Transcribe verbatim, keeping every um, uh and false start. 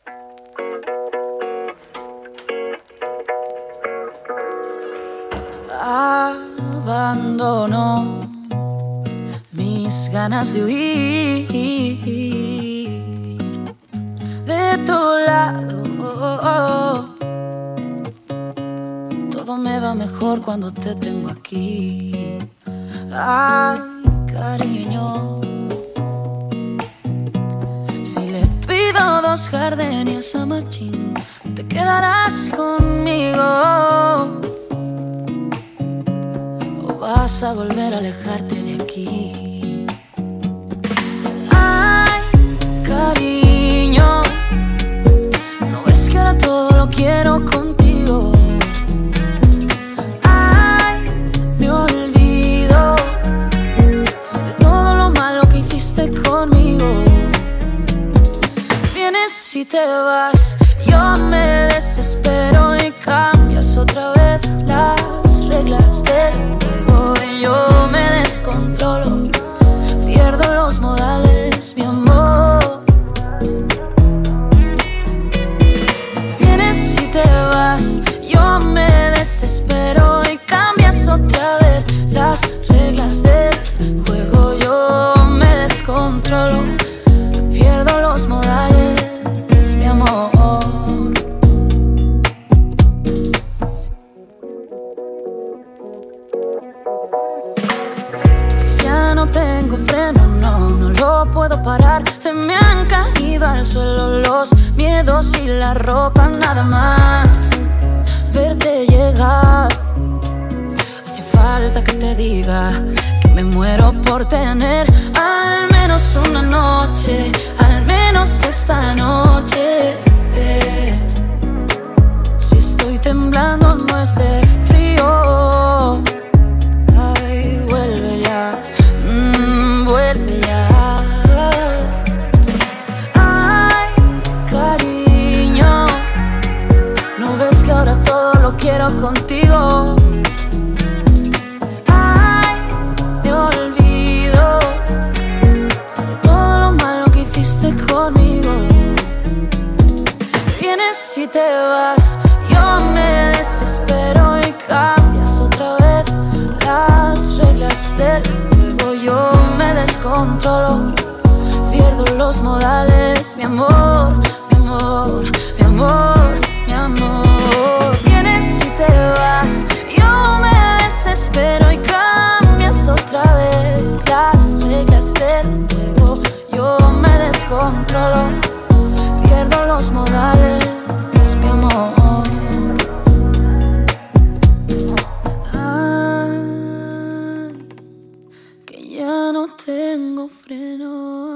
Abandono mis ganas de huir de tu lado. Todo me va mejor cuando te tengo aquí. Ay, cariño, si le pido dos gardenias a Machín, te quedarás conmigo. Vas a volver a alejarte de aquí. Ay, cariño, ¿no ves que ahora todo lo quiero contigo? Ay, me olvido de todo lo malo que hiciste conmigo. Vienes y te vas, yo me desespero y cambias otra vez las reglas del juego. Yo me descontrolo, pierdo los modales, mi amor. Vienes y te vas, yo me desespero y cambias otra vez las reglas del juego. Yo me descontrolo, pierdo los modales, mi amor. No tengo freno, no, no lo puedo parar. Se me han caído al suelo los miedos y la ropa, nada más verte llegar. Hace falta que te diga que me muero por tener al menos una noche, al menos esta noche. eh. Si estoy temblando no es de frío. Ay, vuelve ya. Vuelve ya. Ay, cariño, ¿no ves que ahora todo lo quiero contigo? Ay, me olvido de todo lo malo que hiciste conmigo. Vienes y te vas, yo me desespero y cambias otra vez las reglas del juego. Yo me descontrolo, pierdo los modales, mi amor, mi amor, mi amor, mi amor. Vienes y te vas, yo me desespero y cambias otra vez las reglas del juego. Yo me descontrolo, pierdo los modales, mi amor. Ay, que ya no tengo freno.